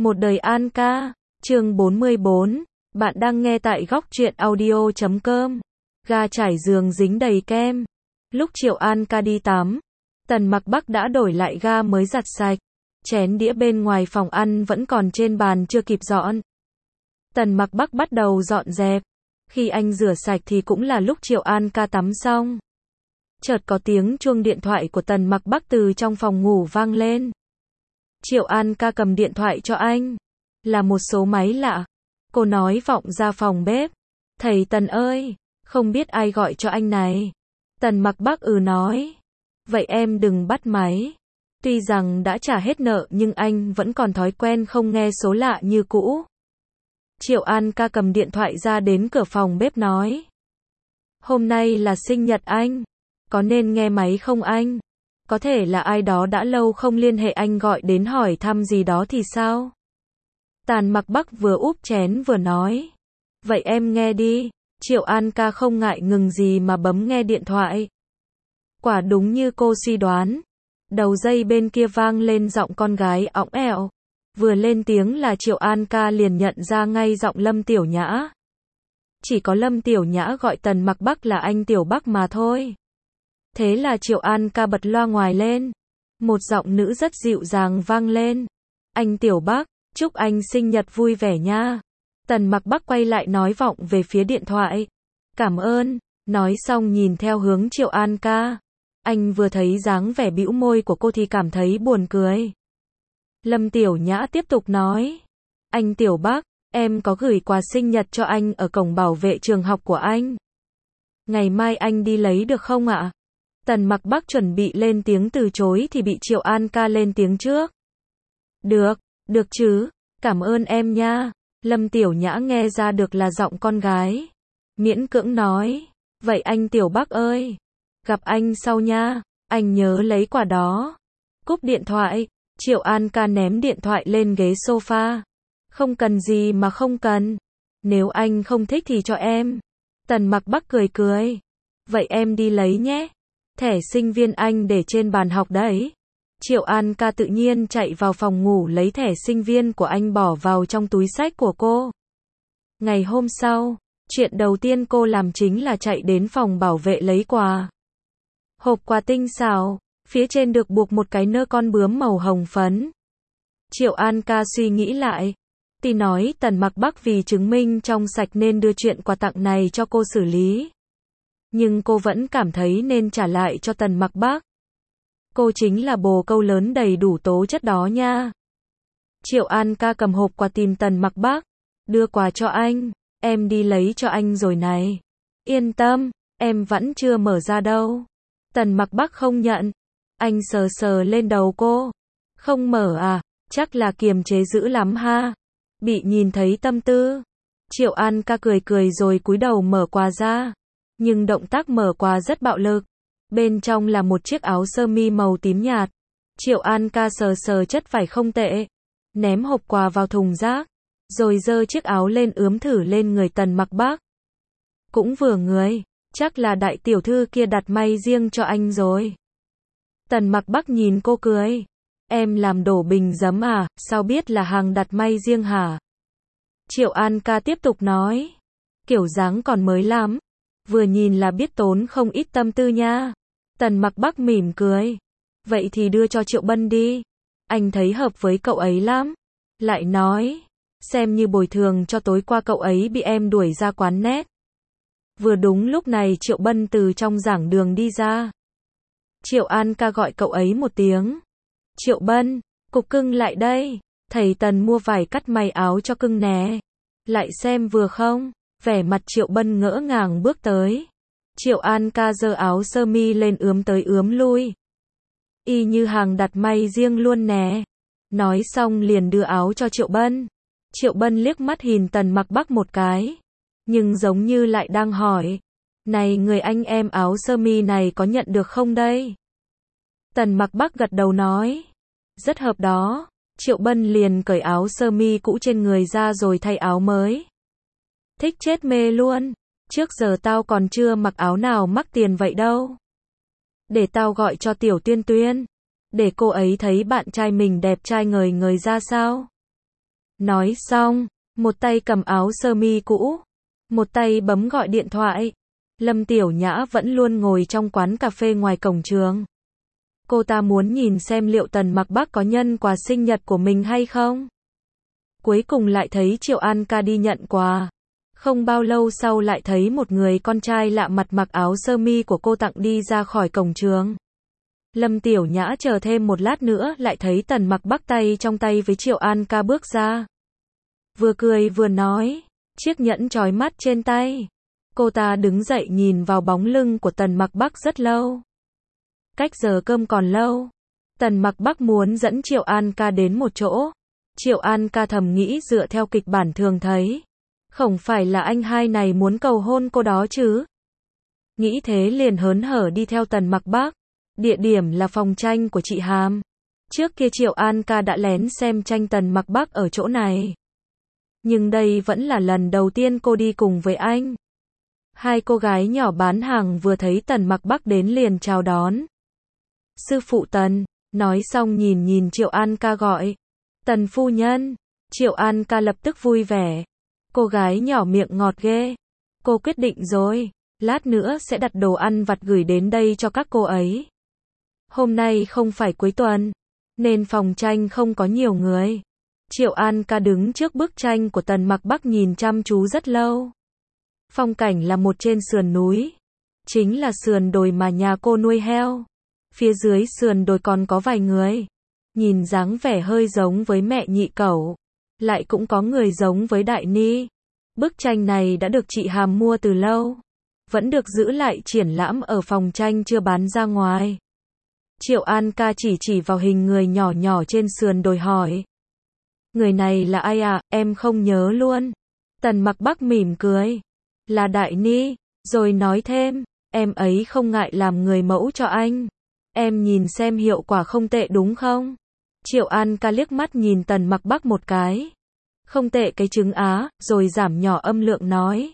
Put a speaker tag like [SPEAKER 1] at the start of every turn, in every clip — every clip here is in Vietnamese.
[SPEAKER 1] Một đời An ca, chương 44, bạn đang nghe tại góc truyện audio.com. Ga trải giường dính đầy kem. Lúc Triệu An ca đi tắm, Tần Mặc Bắc đã đổi lại ga mới giặt sạch. Chén đĩa bên ngoài phòng ăn vẫn còn trên bàn chưa kịp dọn. Tần Mặc Bắc bắt đầu dọn dẹp. Khi anh rửa sạch thì cũng là lúc Triệu An ca tắm xong. Chợt có tiếng chuông điện thoại của Tần Mặc Bắc từ trong phòng ngủ vang lên. Triệu An ca cầm điện thoại cho anh. Là một số máy lạ. Cô nói vọng ra phòng bếp. Thầy Tần ơi, không biết ai gọi cho anh này. Tần Mặc Bắc nói. Vậy em đừng bắt máy. Tuy rằng đã trả hết nợ nhưng anh vẫn còn thói quen không nghe số lạ như cũ. Triệu An ca cầm điện thoại ra đến cửa phòng bếp nói. Hôm nay là sinh nhật anh. Có nên nghe máy không anh? Có thể là ai đó đã lâu không liên hệ anh gọi đến hỏi thăm gì đó thì sao? Tần Mặc Bắc vừa úp chén vừa nói. Vậy em nghe đi. Triệu An ca không ngại ngừng gì mà bấm nghe điện thoại. Quả đúng như cô suy đoán. Đầu dây bên kia vang lên giọng con gái ỏng ẻo. Vừa lên tiếng là Triệu An ca liền nhận ra ngay giọng Lâm Tiểu Nhã. Chỉ có Lâm Tiểu Nhã gọi Tần Mặc Bắc là anh Tiểu Bắc mà thôi. Thế là Triệu An ca bật loa ngoài lên. Một giọng nữ rất dịu dàng vang lên. Anh Tiểu Bắc, chúc anh sinh nhật vui vẻ nha. Tần Mặc Bắc quay lại nói vọng về phía điện thoại. Cảm ơn. Nói xong nhìn theo hướng Triệu An ca. Anh vừa thấy dáng vẻ bĩu môi của cô thì cảm thấy buồn cười. Lâm Tiểu Nhã tiếp tục nói. Anh Tiểu Bắc, em có gửi quà sinh nhật cho anh ở cổng bảo vệ trường học của anh. Ngày mai anh đi lấy được không ạ? Tần Mặc Bắc chuẩn bị lên tiếng từ chối thì bị Triệu An ca lên tiếng trước. Được, được chứ, cảm ơn em nha. Lâm Tiểu Nhã nghe ra được là giọng con gái. Miễn cưỡng nói. Vậy anh Tiểu Bắc ơi, gặp anh sau nha, anh nhớ lấy quà đó. Cúp điện thoại, Triệu An ca ném điện thoại lên ghế sofa. Không cần gì mà không cần. Nếu anh không thích thì cho em. Tần Mặc Bắc cười cười. Vậy em đi lấy nhé. Thẻ sinh viên anh để trên bàn học đấy. Triệu An ca tự nhiên chạy vào phòng ngủ lấy thẻ sinh viên của anh bỏ vào trong túi xách của cô. Ngày hôm sau, chuyện đầu tiên cô làm chính là chạy đến phòng bảo vệ lấy quà. Hộp quà tinh xảo, phía trên được buộc một cái nơ con bướm màu hồng phấn. Triệu An ca suy nghĩ lại. Thì nói Tần Mặc Bắc vì chứng minh trong sạch nên đưa chuyện quà tặng này cho cô xử lý. Nhưng cô vẫn cảm thấy nên trả lại cho Tần Mặc Bắc. Cô chính là bồ câu lớn đầy đủ tố chất đó nha. Triệu An ca cầm hộp quà tìm Tần Mặc Bắc. Đưa quà cho anh, em đi lấy cho anh rồi này. Yên tâm, em vẫn chưa mở ra đâu. Tần Mặc Bắc không nhận. Anh sờ sờ lên đầu cô. Không mở à, chắc là kiềm chế dữ lắm ha. Bị nhìn thấy tâm tư. Triệu An ca cười cười rồi cúi đầu mở quà ra. Nhưng động tác mở quà rất bạo lực. Bên trong là một chiếc áo sơ mi màu tím nhạt. Triệu An ca sờ sờ chất vải không tệ. Ném hộp quà vào thùng rác. Rồi giơ chiếc áo lên ướm thử lên người Tần Mặc Bắc. Cũng vừa người. Chắc là đại tiểu thư kia đặt may riêng cho anh rồi. Tần Mặc Bắc nhìn cô cười. Em làm đổ bình giấm à, sao biết là hàng đặt may riêng hả? Triệu An ca tiếp tục nói. Kiểu dáng còn mới lắm. Vừa nhìn là biết tốn không ít tâm tư nha. Tần Mặc Bắc mỉm cười. Vậy thì đưa cho Triệu Bân đi. Anh thấy hợp với cậu ấy lắm. Lại nói. Xem như bồi thường cho tối qua cậu ấy bị em đuổi ra quán net. Vừa đúng lúc này Triệu Bân từ trong giảng đường đi ra. Triệu An ca gọi cậu ấy một tiếng. Triệu Bân, cục cưng lại đây. Thầy Tần mua vải cắt may áo cho cưng nè. Lại xem vừa không? Vẻ mặt Triệu Bân ngỡ ngàng bước tới. Triệu An ca giơ áo sơ mi lên ướm tới ướm lui. Y như hàng đặt may riêng luôn nè. Nói xong liền đưa áo cho Triệu Bân. Triệu Bân liếc mắt nhìn Tần Mặc Bắc một cái. Nhưng giống như lại đang hỏi. Này người anh em áo sơ mi này có nhận được không đây? Tần Mặc Bắc gật đầu nói. Rất hợp đó. Triệu Bân liền cởi áo sơ mi cũ trên người ra rồi thay áo mới. Thích chết mê luôn. Trước giờ tao còn chưa mặc áo nào mắc tiền vậy đâu. Để tao gọi cho Tiểu Tuyên Tuyên. Để cô ấy thấy bạn trai mình đẹp trai ngời ngời ra sao. Nói xong, một tay cầm áo sơ mi cũ, một tay bấm gọi điện thoại. Lâm Tiểu Nhã vẫn luôn ngồi trong quán cà phê ngoài cổng trường. Cô ta muốn nhìn xem liệu Tần Mặc Bắc có nhân quà sinh nhật của mình hay không. Cuối cùng lại thấy Triệu An ca đi nhận quà. Không bao lâu sau lại thấy một người con trai lạ mặt mặc áo sơ mi của cô tặng đi ra khỏi cổng trường. Lâm Tiểu Nhã chờ thêm một lát nữa lại thấy Tần Mặc Bắc tay trong tay với Triệu An ca bước ra. Vừa cười vừa nói, chiếc nhẫn chói mắt trên tay. Cô ta đứng dậy nhìn vào bóng lưng của Tần Mặc Bắc rất lâu. Cách giờ cơm còn lâu. Tần Mặc Bắc muốn dẫn Triệu An ca đến một chỗ. Triệu An ca thầm nghĩ dựa theo kịch bản thường thấy. Không phải là anh hai này muốn cầu hôn cô đó chứ. Nghĩ thế liền hớn hở đi theo Tần Mặc Bắc. Địa điểm là phòng tranh của chị Hàm. Trước kia Triệu An ca đã lén xem tranh Tần Mặc Bắc ở chỗ này. Nhưng đây vẫn là lần đầu tiên cô đi cùng với anh. Hai cô gái nhỏ bán hàng vừa thấy Tần Mặc Bắc đến liền chào đón. Sư phụ Tần, nói xong nhìn Triệu An ca gọi. Tần phu nhân, Triệu An ca lập tức vui vẻ. Cô gái nhỏ miệng ngọt ghê. Cô quyết định rồi, lát nữa sẽ đặt đồ ăn vặt gửi đến đây cho các cô ấy. Hôm nay không phải cuối tuần, nên phòng tranh không có nhiều người. Triệu An ca đứng trước bức tranh của Tần Mặc Bắc nhìn chăm chú rất lâu. Phong cảnh là một trên sườn núi. Chính là sườn đồi mà nhà cô nuôi heo. Phía dưới sườn đồi còn có vài người. Nhìn dáng vẻ hơi giống với mẹ Nhị Cẩu. Lại cũng có người giống với Đại Ni. Bức tranh này đã được chị Hàm mua từ lâu. Vẫn được giữ lại triển lãm ở phòng tranh chưa bán ra ngoài. Triệu An ca chỉ vào hình người nhỏ nhỏ trên sườn đồi hỏi. Người này là ai à, em không nhớ luôn. Tần Mặc Bắc mỉm cười. Là Đại Ni, rồi nói thêm, em ấy không ngại làm người mẫu cho anh. Em nhìn xem hiệu quả không tệ đúng không? Triệu An ca liếc mắt nhìn Tần Mặc Bắc một cái. Không tệ cái trứng á, rồi giảm nhỏ âm lượng nói.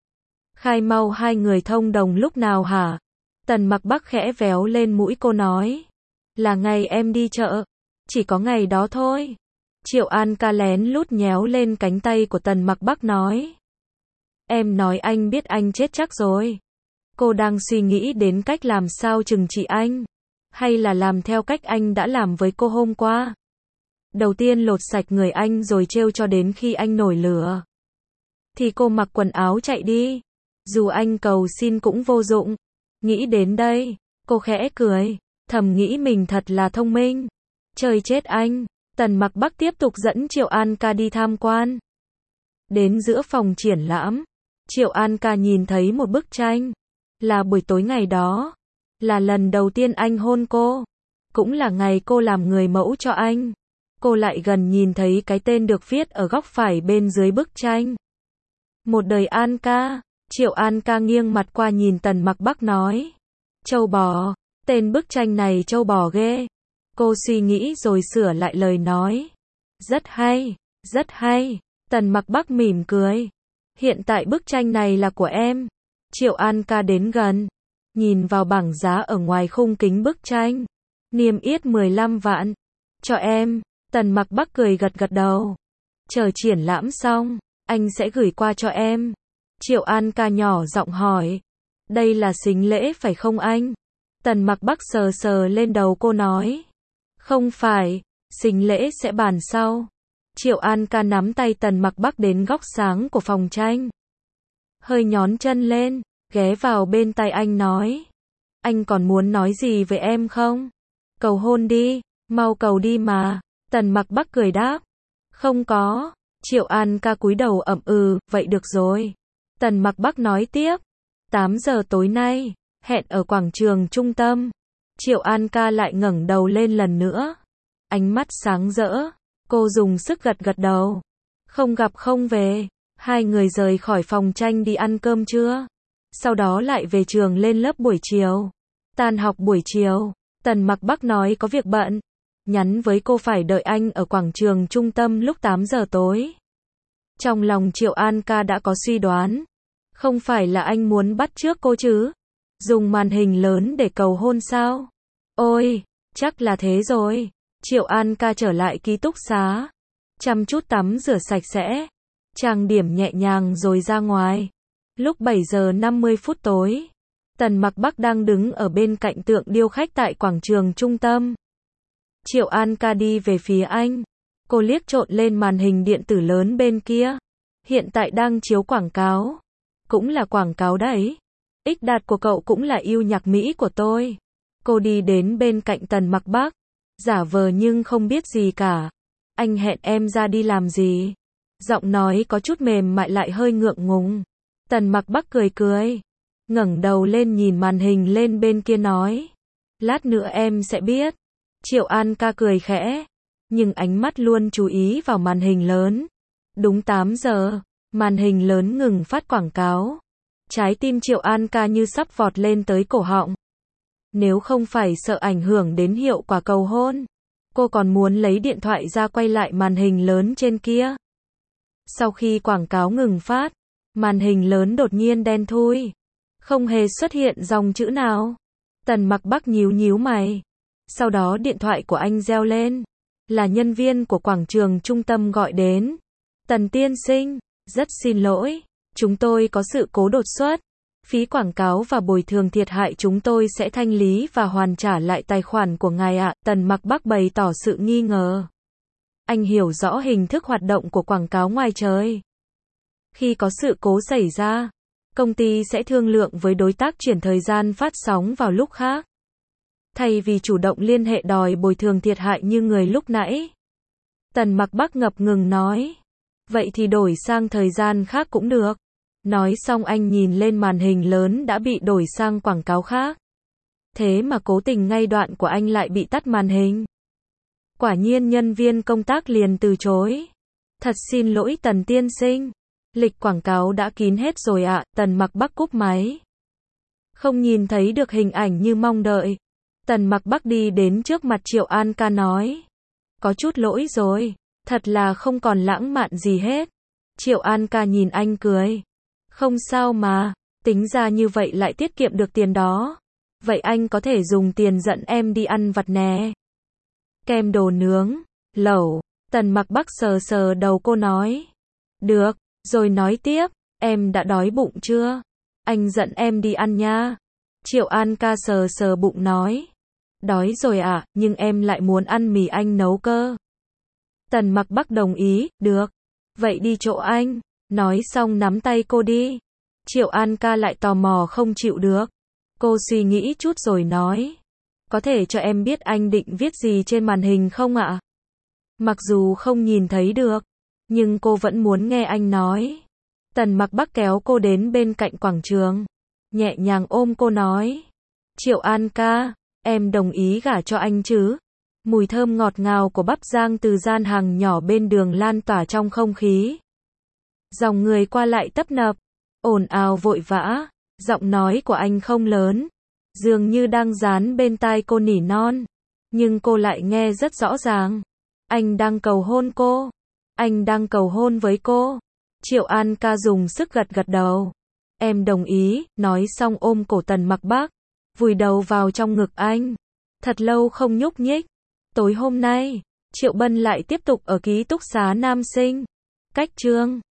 [SPEAKER 1] Khai mau hai người thông đồng lúc nào hả? Tần Mặc Bắc khẽ véo lên mũi cô nói. Là ngày em đi chợ. Chỉ có ngày đó thôi. Triệu An ca lén lút nhéo lên cánh tay của Tần Mặc Bắc nói. Em nói anh biết anh chết chắc rồi. Cô đang suy nghĩ đến cách làm sao trừng trị anh. Hay là làm theo cách anh đã làm với cô hôm qua. Đầu tiên lột sạch người anh rồi trêu cho đến khi anh nổi lửa. Thì cô mặc quần áo chạy đi. Dù anh cầu xin cũng vô dụng. Nghĩ đến đây, cô khẽ cười. Thầm nghĩ mình thật là thông minh. Trời chết anh. Tần Mặc Bắc tiếp tục dẫn Triệu An ca đi tham quan. Đến giữa phòng triển lãm. Triệu An ca nhìn thấy một bức tranh. Là buổi tối ngày đó. Là lần đầu tiên anh hôn cô. Cũng là ngày cô làm người mẫu cho anh. Cô lại gần nhìn thấy cái tên được viết ở góc phải bên dưới bức tranh. Một đời An ca. Triệu An ca nghiêng mặt qua nhìn Tần Mặc Bắc nói. Châu bò. Tên bức tranh này châu bò ghê. Cô suy nghĩ rồi sửa lại lời nói. Rất hay. Rất hay. Tần Mặc Bắc mỉm cười. Hiện tại bức tranh này là của em. Triệu An ca đến gần. Nhìn vào bảng giá ở ngoài khung kính bức tranh. Niêm yết 15 vạn. Cho em. Tần Mặc Bắc cười gật gật đầu. Chờ triển lãm xong, anh sẽ gửi qua cho em. Triệu An ca nhỏ giọng hỏi. Đây là sính lễ phải không anh? Tần Mặc Bắc sờ sờ lên đầu cô nói. Không phải, sính lễ sẽ bàn sau. Triệu An ca nắm tay Tần Mặc Bắc đến góc sáng của phòng tranh. Hơi nhón chân lên, ghé vào bên tai anh nói. Anh còn muốn nói gì với em không? Cầu hôn đi, mau cầu đi mà. Tần Mặc Bắc cười đáp. Không có. Triệu An ca cúi đầu ậm vậy được rồi. Tần Mặc Bắc nói tiếp. 8 giờ tối nay, hẹn ở quảng trường trung tâm. Triệu An ca lại ngẩng đầu lên lần nữa. Ánh mắt sáng rỡ. Cô dùng sức gật gật đầu. Không gặp không về. Hai người rời khỏi phòng tranh đi ăn cơm trưa. Sau đó lại về trường lên lớp buổi chiều. Tan học buổi chiều, Tần Mặc Bắc nói có việc bận. Nhắn với cô phải đợi anh ở quảng trường trung tâm lúc 8 giờ tối. Trong lòng Triệu An ca đã có suy đoán. Không phải là anh muốn bắt chước cô chứ? Dùng màn hình lớn để cầu hôn sao? Ôi, chắc là thế rồi. Triệu An ca trở lại ký túc xá. chăm chút tắm rửa sạch sẽ, trang điểm nhẹ nhàng rồi ra ngoài. Lúc 7 giờ 50 phút tối, Tần Mặc Bắc đang đứng ở bên cạnh tượng điêu khách tại quảng trường trung tâm. Triệu An ca đi về phía anh. Cô liếc trộn lên màn hình điện tử lớn bên kia. Hiện tại đang chiếu quảng cáo. Cũng là quảng cáo đấy. X Đạt của cậu cũng là yêu nhạc Mỹ của tôi. Cô đi đến bên cạnh Tần Mặc Bắc. Giả vờ nhưng không biết gì cả. Anh hẹn em ra đi làm gì? Giọng nói có chút mềm mại lại hơi ngượng ngùng. Tần Mặc Bắc cười cười. Ngẩng đầu lên nhìn màn hình lên bên kia nói. Lát nữa em sẽ biết. Triệu An ca cười khẽ. Nhưng ánh mắt luôn chú ý vào màn hình lớn. Đúng 8 giờ, màn hình lớn ngừng phát quảng cáo. Trái tim Triệu An ca như sắp vọt lên tới cổ họng. Nếu không phải sợ ảnh hưởng đến hiệu quả cầu hôn, cô còn muốn lấy điện thoại ra quay lại màn hình lớn trên kia. Sau khi quảng cáo ngừng phát, màn hình lớn đột nhiên đen thui. Không hề xuất hiện dòng chữ nào. Tần Mặc Bắc nhíu nhíu mày. Sau đó điện thoại của anh reo lên. Là nhân viên của quảng trường trung tâm gọi đến. Tần tiên sinh, rất xin lỗi. Chúng tôi có sự cố đột xuất. Phí quảng cáo và bồi thường thiệt hại chúng tôi sẽ thanh lý và hoàn trả lại tài khoản của ngài ạ. Tần Mặc Bắc bày tỏ sự nghi ngờ. Anh hiểu rõ hình thức hoạt động của quảng cáo ngoài trời. Khi có sự cố xảy ra, công ty sẽ thương lượng với đối tác chuyển thời gian phát sóng vào lúc khác. Thay vì chủ động liên hệ đòi bồi thường thiệt hại như người lúc nãy. Tần Mặc Bắc ngập ngừng nói. Vậy thì đổi sang thời gian khác cũng được. Nói xong anh nhìn lên màn hình lớn đã bị đổi sang quảng cáo khác. Thế mà cố tình ngay đoạn của anh lại bị tắt màn hình. Quả nhiên nhân viên công tác liền từ chối. Thật xin lỗi Tần tiên sinh. Lịch quảng cáo đã kín hết rồi ạ. Tần Mặc Bắc cúp máy. Không nhìn thấy được hình ảnh như mong đợi. Tần Mặc Bắc đi đến trước mặt Triệu An ca nói. Có chút lỗi rồi. Thật là không còn lãng mạn gì hết. Triệu An ca nhìn anh cười. Không sao mà. Tính ra như vậy lại tiết kiệm được tiền đó. Vậy anh có thể dùng tiền dẫn em đi ăn vặt nè. Kem đồ nướng, lẩu. Tần Mặc Bắc sờ sờ đầu cô nói. Được, rồi nói tiếp. Em đã đói bụng chưa? Anh dẫn em đi ăn nha. Triệu An ca sờ sờ bụng nói. Đói rồi ạ, nhưng em lại muốn ăn mì anh nấu cơ. Tần Mặc Bắc đồng ý, được. Vậy đi chỗ anh. Nói xong nắm tay cô đi. Triệu An ca lại tò mò không chịu được. Cô suy nghĩ chút rồi nói. Có thể cho em biết anh định viết gì trên màn hình không ạ? Mặc dù không nhìn thấy được, nhưng cô vẫn muốn nghe anh nói. Tần Mặc Bắc kéo cô đến bên cạnh quảng trường. Nhẹ nhàng ôm cô nói. Triệu An ca, em đồng ý gả cho anh chứ? Mùi thơm ngọt ngào của bắp rang từ gian hàng nhỏ bên đường lan tỏa trong không khí. Dòng người qua lại tấp nập, ồn ào vội vã, giọng nói của anh không lớn, dường như đang dán bên tai cô nỉ non, nhưng cô lại nghe rất rõ ràng. Anh đang cầu hôn cô, anh đang cầu hôn với cô. Triệu An ca dùng sức gật gật đầu. Em đồng ý, nói xong ôm cổ Tần Mặc Bắc, vùi đầu vào trong ngực anh. Thật lâu không nhúc nhích. Tối hôm nay, Triệu Bân lại tiếp tục ở ký túc xá nam sinh. Cách chương